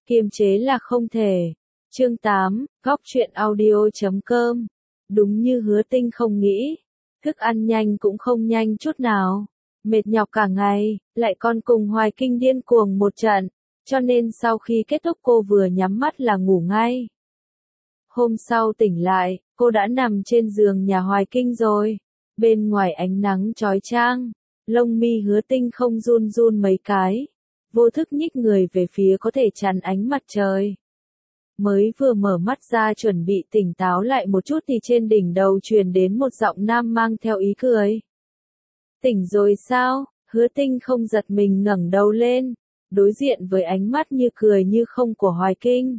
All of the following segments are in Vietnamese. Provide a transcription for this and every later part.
kiềm chế là không thể. Chương 8, Góc truyện audio.com. Đúng như Hứa Tinh không nghĩ, thức ăn nhanh cũng không nhanh chút nào. Mệt nhọc cả ngày, lại còn cùng Hoài Kinh điên cuồng một trận, cho nên sau khi kết thúc cô vừa nhắm mắt là ngủ ngay. Hôm sau tỉnh lại, cô đã nằm trên giường nhà Hoài Kinh rồi. Bên ngoài ánh nắng chói chang, lông mi Hứa Tinh không run run mấy cái, vô thức nhích người về phía có thể chắn ánh mặt trời. Mới vừa mở mắt ra chuẩn bị tỉnh táo lại một chút thì trên đỉnh đầu truyền đến một giọng nam mang theo ý cười. Tỉnh rồi sao? Hứa Tinh không giật mình ngẩng đầu lên, đối diện với ánh mắt như cười như không của Hoài Kinh.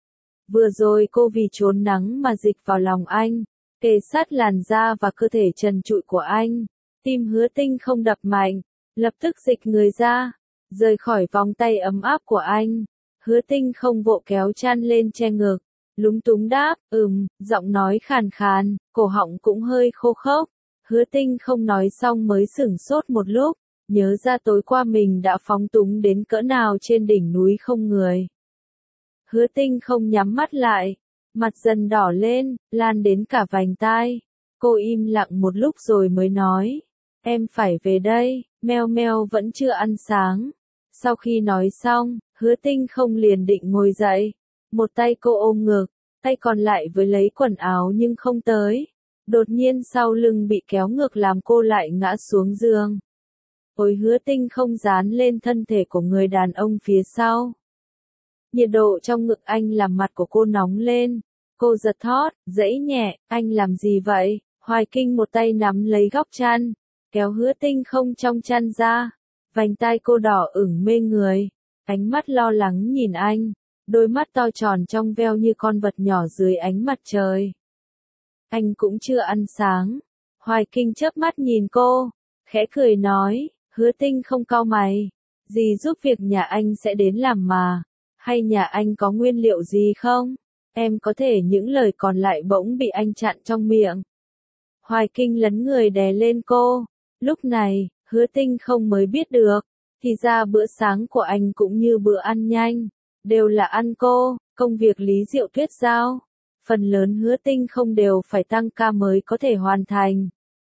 Vừa rồi cô vì trốn nắng mà dịch vào lòng anh, kề sát làn da và cơ thể trần trụi của anh. Tim Hứa Tinh không đập mạnh, lập tức dịch người ra, rời khỏi vòng tay ấm áp của anh. Hứa Tinh không vội kéo chăn lên che ngực, lúng túng đáp, giọng nói khàn khàn, cổ họng cũng hơi khô khốc. Hứa Tinh không nói xong mới sửng sốt một lúc, nhớ ra tối qua mình đã phóng túng đến cỡ nào trên đỉnh núi không người. Hứa Tinh không nhắm mắt lại, mặt dần đỏ lên, lan đến cả vành tai. Cô im lặng một lúc rồi mới nói, em phải về đây, meo meo vẫn chưa ăn sáng. Sau khi nói xong, Hứa Tinh không liền định ngồi dậy. Một tay cô ôm ngực, tay còn lại với lấy quần áo nhưng không tới. Đột nhiên sau lưng bị kéo ngược làm cô lại ngã xuống giường. Ôi Hứa Tinh không dán lên thân thể của người đàn ông phía sau. Nhiệt độ trong ngực anh làm mặt của cô nóng lên. Cô giật thót, dãy nhẹ, anh làm gì vậy? Hoài Kinh một tay nắm lấy góc chăn, kéo Hứa Tinh không trong chăn ra. Vành tai cô đỏ ửng mê người, ánh mắt lo lắng nhìn anh, đôi mắt to tròn trong veo như con vật nhỏ dưới ánh mặt trời. Anh cũng chưa ăn sáng. Hoài Kinh chớp mắt nhìn cô, khẽ cười nói, Hứa Tinh không cau mày, dì giúp việc nhà anh sẽ đến làm mà, hay nhà anh có nguyên liệu gì không? Em có thể những lời còn lại bỗng bị anh chặn trong miệng. Hoài Kinh lấn người đè lên cô, lúc này, Hứa Tinh không mới biết được, thì ra bữa sáng của anh cũng như bữa ăn nhanh, đều là ăn cô, công việc Lý Diệu Tuyết giao. Phần lớn Hứa Tinh không đều phải tăng ca mới có thể hoàn thành.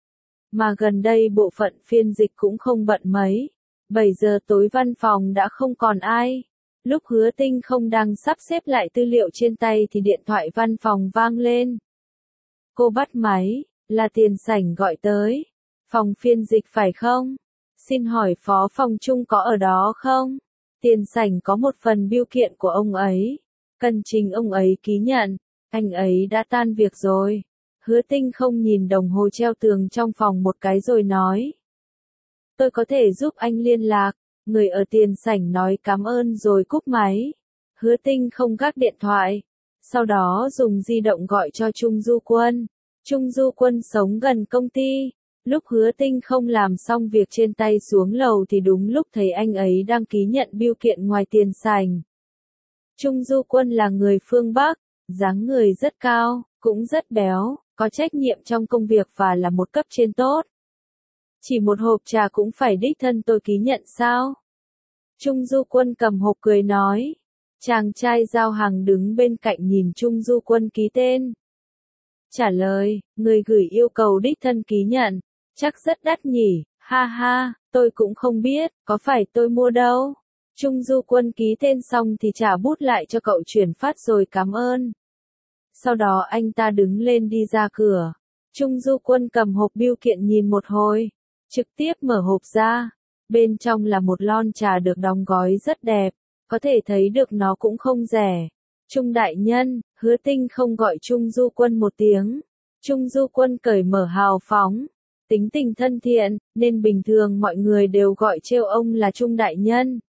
Mà gần đây bộ phận phiên dịch cũng không bận mấy. 7 giờ tối văn phòng đã không còn ai. Lúc Hứa Tinh không đang sắp xếp lại tư liệu trên tay thì điện thoại văn phòng vang lên. Cô bắt máy, là Tiền Sảnh gọi tới. Phòng phiên dịch phải không? Xin hỏi phó phòng Trung có ở đó không? Tiền Sảnh có một phần bưu kiện của ông ấy. Cần trình ông ấy ký nhận. Anh ấy đã tan việc rồi. Hứa Tinh không nhìn đồng hồ treo tường trong phòng một cái rồi nói. Tôi có thể giúp anh liên lạc. Người ở Tiền Sảnh nói cảm ơn rồi cúp máy. Hứa Tinh không gác điện thoại. Sau đó dùng di động gọi cho Trung Du Quân. Trung Du Quân sống gần công ty. Lúc Hứa Tinh không làm xong việc trên tay xuống lầu thì đúng lúc thấy anh ấy đang ký nhận bưu kiện ngoài Tiền Sảnh. Trung Du Quân là người phương Bắc, dáng người rất cao, cũng rất béo, có trách nhiệm trong công việc và là một cấp trên tốt. Chỉ một hộp trà cũng phải đích thân tôi ký nhận sao? Trung Du Quân cầm hộp cười nói. Chàng trai giao hàng đứng bên cạnh nhìn Trung Du Quân ký tên. Trả lời, người gửi yêu cầu đích thân ký nhận. Chắc rất đắt nhỉ, ha ha, tôi cũng không biết, có phải tôi mua đâu. Trung Du Quân ký tên xong thì trả bút lại cho cậu chuyển phát rồi cảm ơn. Sau đó anh ta đứng lên đi ra cửa. Trung Du Quân cầm hộp bưu kiện nhìn một hồi, trực tiếp mở hộp ra. Bên trong là một lon trà được đóng gói rất đẹp, có thể thấy được nó cũng không rẻ. Trung đại nhân, Hứa Tinh không gọi Trung Du Quân một tiếng. Trung Du Quân cởi mở hào phóng, tính tình thân thiện, nên bình thường mọi người đều gọi trêu ông là Trung đại nhân.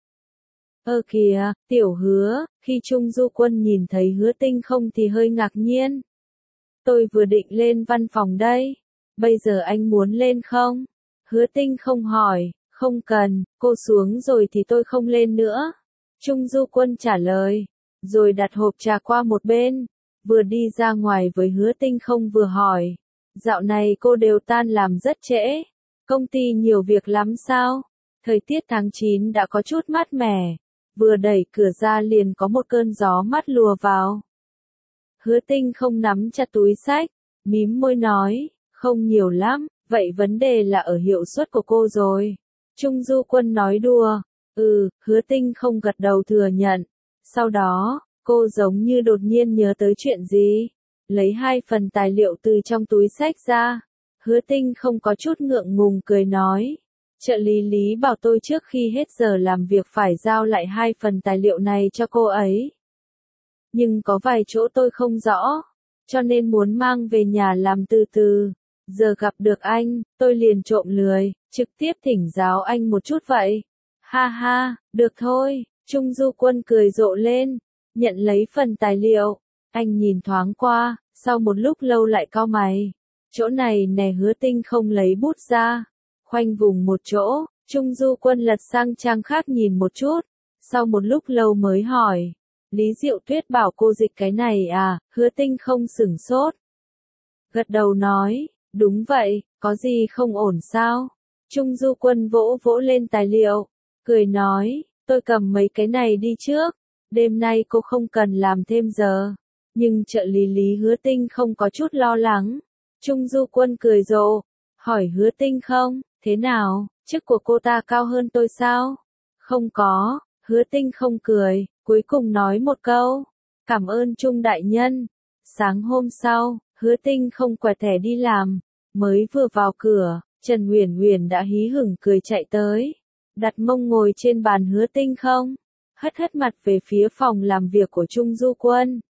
Kìa, tiểu Hứa, khi Trung Du Quân nhìn thấy Hứa Tinh không thì hơi ngạc nhiên. Tôi vừa định lên văn phòng đây, bây giờ anh muốn lên không? Hứa Tinh không hỏi, không cần, cô xuống rồi thì tôi không lên nữa. Trung Du Quân trả lời, rồi đặt hộp trà qua một bên, vừa đi ra ngoài với Hứa Tinh không vừa hỏi. Dạo này cô đều tan làm rất trễ, công ty nhiều việc lắm sao? Thời tiết tháng 9 đã có chút mát mẻ, vừa đẩy cửa ra liền có một cơn gió mát lùa vào. Hứa Tinh không nắm chặt túi xách, mím môi nói, không nhiều lắm, vậy vấn đề là ở hiệu suất của cô rồi. Trung Du Quân nói đùa, Hứa Tinh không gật đầu thừa nhận. Sau đó, cô giống như đột nhiên nhớ tới chuyện gì, lấy 2 phần tài liệu từ trong túi xách ra. Hứa Tinh không có chút ngượng ngùng cười nói, trợ lý Lý bảo tôi trước khi hết giờ làm việc phải giao lại 2 phần tài liệu này cho cô ấy. Nhưng có vài chỗ tôi không rõ, cho nên muốn mang về nhà làm từ từ. Giờ gặp được anh, tôi liền trộm lười, trực tiếp thỉnh giáo anh một chút vậy. Ha ha, được thôi, Trung Du Quân cười rộ lên, nhận lấy phần tài liệu. Anh nhìn thoáng qua, sau một lúc lâu lại cau mày. Chỗ này nè, Hứa Tinh không lấy bút ra. Khoanh vùng một chỗ, Trung Du Quân lật sang trang khác nhìn một chút. Sau một lúc lâu mới hỏi, Lý Diệu Tuyết bảo cô dịch cái này à? Hứa Tinh không sửng sốt. Gật đầu nói, đúng vậy, có gì không ổn sao? Trung Du Quân vỗ vỗ lên tài liệu, cười nói, tôi cầm mấy cái này đi trước, đêm nay cô không cần làm thêm giờ. Nhưng trợ lý Lý Hứa Tinh không có chút lo lắng. Trung Du Quân cười rộ, hỏi Hứa Tinh không, thế nào, chức của cô ta cao hơn tôi sao? Không có, Hứa Tinh không cười, cuối cùng nói một câu, cảm ơn Trung đại nhân. Sáng hôm sau, Hứa Tinh không quẹt thẻ đi làm, mới vừa vào cửa, Trần Uyển Uyển đã hí hửng cười chạy tới, đặt mông ngồi trên bàn Hứa Tinh không, hất hất mặt về phía phòng làm việc của Trung Du Quân.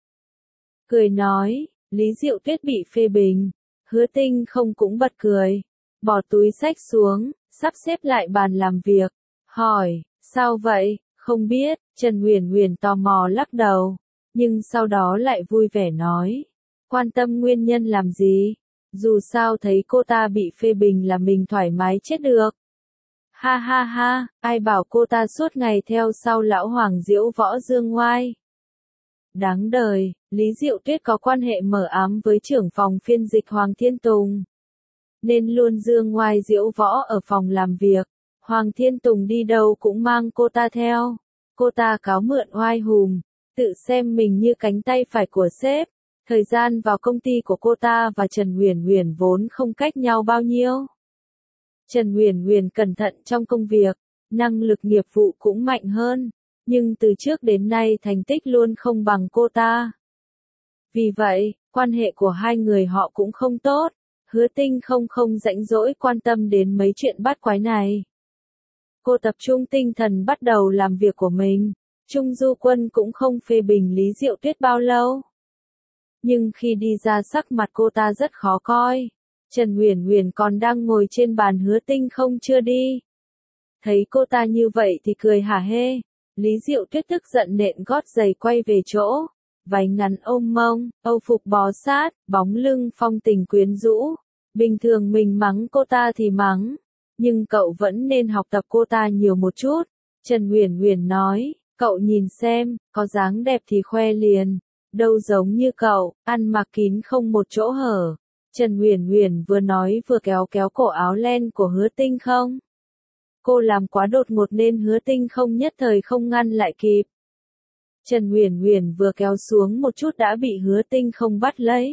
Cười nói, Lý Diệu Tuyết bị phê bình. Hứa Tinh không cũng bật cười, bỏ túi xách xuống, sắp xếp lại bàn làm việc, hỏi, sao vậy, không biết. Trần Uyển Uyển tò mò lắc đầu, nhưng sau đó lại vui vẻ nói, quan tâm nguyên nhân làm gì, dù sao thấy cô ta bị phê bình là mình thoải mái chết được. Ha ha ha, ai bảo cô ta suốt ngày theo sau lão Hoàng Diễu Võ Dương ngoai. Đáng đời, Lý Diệu Tuyết có quan hệ mờ ám với trưởng phòng phiên dịch Hoàng Thiên Tùng, nên luôn dương ngoai diễu võ ở phòng làm việc. Hoàng Thiên Tùng đi đâu cũng mang cô ta theo. Cô ta cáo mượn oai hùm, tự xem mình như cánh tay phải của sếp. Thời gian vào công ty của cô ta và Trần Uyển Uyển vốn không cách nhau bao nhiêu. Trần Uyển Uyển cẩn thận trong công việc, năng lực nghiệp vụ cũng mạnh hơn, nhưng từ trước đến nay thành tích luôn không bằng cô ta. Vì vậy, quan hệ của hai người họ cũng không tốt. Hứa Tinh không rảnh rỗi quan tâm đến mấy chuyện bát quái này. Cô tập trung tinh thần bắt đầu làm việc của mình. Trung Du Quân cũng không phê bình Lý Diệu Tuyết bao lâu. Nhưng khi đi ra sắc mặt cô ta rất khó coi. Trần Uyển Uyển còn đang ngồi trên bàn Hứa Tinh không chưa đi. Thấy cô ta như vậy thì cười hả hê. Lý Diệu Tuyết tức giận nện gót giày quay về chỗ. Váy ngắn ôm mông, âu phục bó sát, bóng lưng phong tình quyến rũ. Bình thường mình mắng cô ta thì mắng, nhưng cậu vẫn nên học tập cô ta nhiều một chút. Trần Uyển Uyển nói, cậu nhìn xem, có dáng đẹp thì khoe liền, đâu giống như cậu, ăn mặc kín không một chỗ hở. Trần Uyển Uyển vừa nói vừa kéo kéo cổ áo len của Hứa Tinh không. Cô làm quá đột ngột nên Hứa Tinh không nhất thời không ngăn lại kịp. Trần Uyển Uyển vừa kéo xuống một chút đã bị Hứa Tinh không bắt lấy.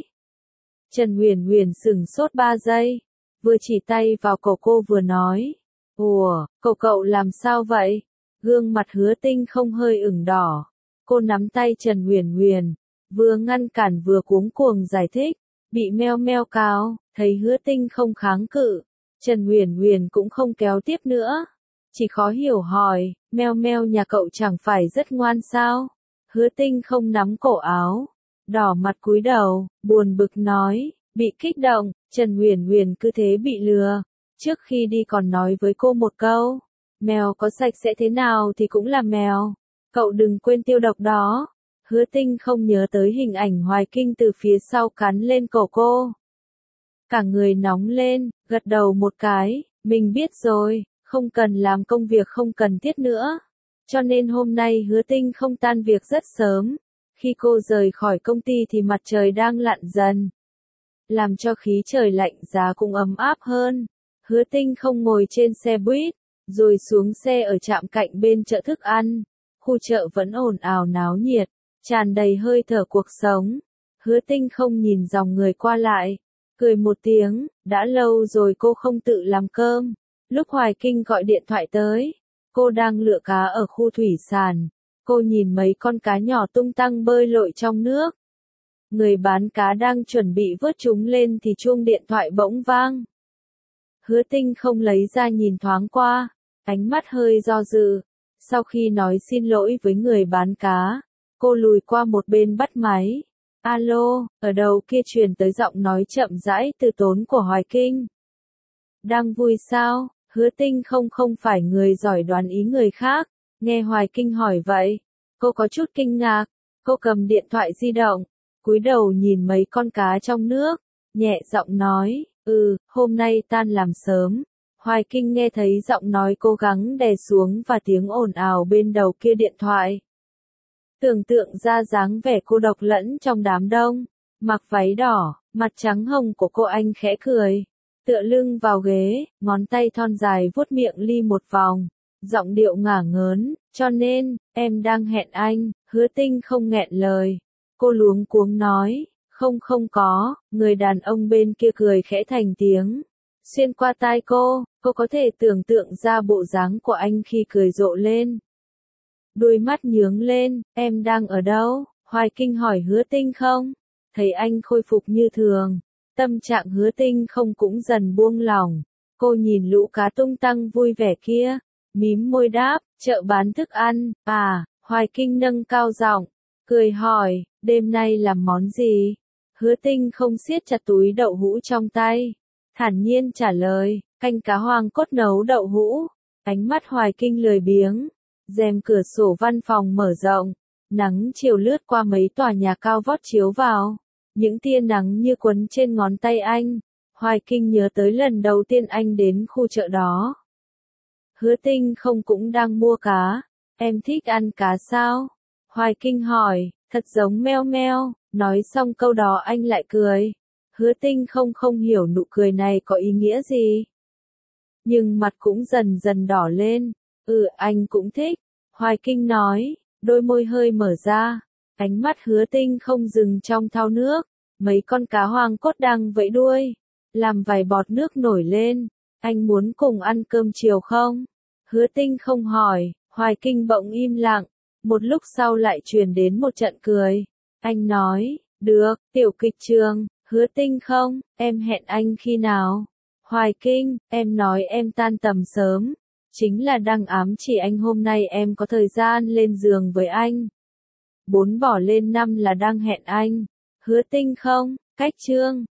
Trần Uyển Uyển sửng sốt 3 giây, vừa chỉ tay vào cổ cô vừa nói, ủa, cậu làm sao vậy? Gương mặt Hứa Tinh không hơi ửng đỏ. Cô nắm tay Trần Uyển Uyển, vừa ngăn cản vừa cuống cuồng giải thích, bị meo meo cáo, thấy Hứa Tinh không kháng cự. Trần Uyển Uyển cũng không kéo tiếp nữa, chỉ khó hiểu hỏi, meo meo nhà cậu chẳng phải rất ngoan sao? Hứa Tinh không nắm cổ áo, đỏ mặt cúi đầu, buồn bực nói, bị kích động. Trần Uyển Uyển cứ thế bị lừa. Trước khi đi còn nói với cô một câu, mèo có sạch sẽ thế nào thì cũng là mèo, cậu đừng quên tiêu độc đó. Hứa Tinh không nhớ tới hình ảnh Hoài Kinh từ phía sau cắn lên cổ cô. Cả người nóng lên, gật đầu một cái, mình biết rồi, không cần làm công việc không cần thiết nữa. Cho nên hôm nay Hứa Tinh không tan việc rất sớm. Khi cô rời khỏi công ty thì mặt trời đang lặn dần, làm cho khí trời lạnh giá cũng ấm áp hơn. Hứa Tinh không ngồi trên xe buýt, rồi xuống xe ở trạm cạnh bên chợ thức ăn. khu chợ vẫn ồn ào náo nhiệt, tràn đầy hơi thở cuộc sống. Hứa Tinh không nhìn dòng người qua lại, cười một tiếng, đã lâu rồi cô không tự làm cơm. Lúc Hoài Kinh gọi điện thoại tới, cô đang lựa cá ở khu thủy sản. Cô nhìn mấy con cá nhỏ tung tăng bơi lội trong nước. Người bán cá đang chuẩn bị vớt chúng lên thì chuông điện thoại bỗng vang. Hứa Tinh không lấy ra nhìn thoáng qua, ánh mắt hơi do dự. Sau khi nói xin lỗi với người bán cá, cô lùi qua một bên bắt máy. Alo, ở đầu kia truyền tới giọng nói chậm rãi từ tốn của Hoài Kinh. Đang vui sao? Hứa Tinh không phải người giỏi đoán ý người khác. Nghe Hoài Kinh hỏi vậy, cô có chút kinh ngạc. Cô cầm điện thoại di động, cúi đầu nhìn mấy con cá trong nước, nhẹ giọng nói, hôm nay tan làm sớm. Hoài Kinh nghe thấy giọng nói cố gắng đè xuống và tiếng ồn ào bên đầu kia điện thoại. Tưởng tượng ra dáng vẻ cô độc lẫn trong đám đông, mặc váy đỏ, mặt trắng hồng của cô, anh khẽ cười, tựa lưng vào ghế, ngón tay thon dài vuốt miệng ly một vòng, giọng điệu ngả ngớn, cho nên, em đang hẹn anh. Hứa Tinh không nghẹn lời. Cô luống cuống nói, không có, người đàn ông bên kia cười khẽ thành tiếng. Xuyên qua tai cô có thể tưởng tượng ra bộ dáng của anh khi cười rộ lên. Đôi mắt nhướng lên, em đang ở đâu? Hoài Kinh hỏi Hứa Tinh không? Thấy anh khôi phục như thường, tâm trạng Hứa Tinh không cũng dần buông lỏng. Cô nhìn lũ cá tung tăng vui vẻ kia, mím môi đáp, chợ bán thức ăn, Hoài Kinh nâng cao giọng, cười hỏi, đêm nay làm món gì? Hứa Tinh không siết chặt túi đậu hũ trong tay, thản nhiên trả lời, canh cá hoàng cốt nấu đậu hũ. Ánh mắt Hoài Kinh lười biếng, rèm cửa sổ văn phòng mở rộng, nắng chiều lướt qua mấy tòa nhà cao vót chiếu vào, những tia nắng như quấn trên ngón tay anh. Hoài Kinh nhớ tới lần đầu tiên anh đến khu chợ đó. Hứa Tinh không cũng đang mua cá, em thích ăn cá sao? Hoài Kinh hỏi, thật giống meo meo. Nói xong câu đó anh lại cười. Hứa Tinh không hiểu nụ cười này có ý nghĩa gì. Nhưng mặt cũng dần dần đỏ lên. Anh cũng thích. Hoài Kinh nói, đôi môi hơi mở ra. Ánh mắt Hứa Tinh không dừng trong thau nước. Mấy con cá hoàng cốt đang vẫy đuôi, làm vài bọt nước nổi lên. Anh muốn cùng ăn cơm chiều không? Hứa Tinh không hỏi. Hoài Kinh bỗng im lặng. Một lúc sau lại truyền đến một trận cười. Anh nói, được, tiểu kịch trường. Hứa Tinh không, em hẹn anh khi nào? Hoài Kinh, em nói em tan tầm sớm, chính là đang ám chỉ anh hôm nay em có thời gian lên giường với anh. 4 bỏ lên 5 là đang hẹn anh. Hứa Tinh không, cách chương.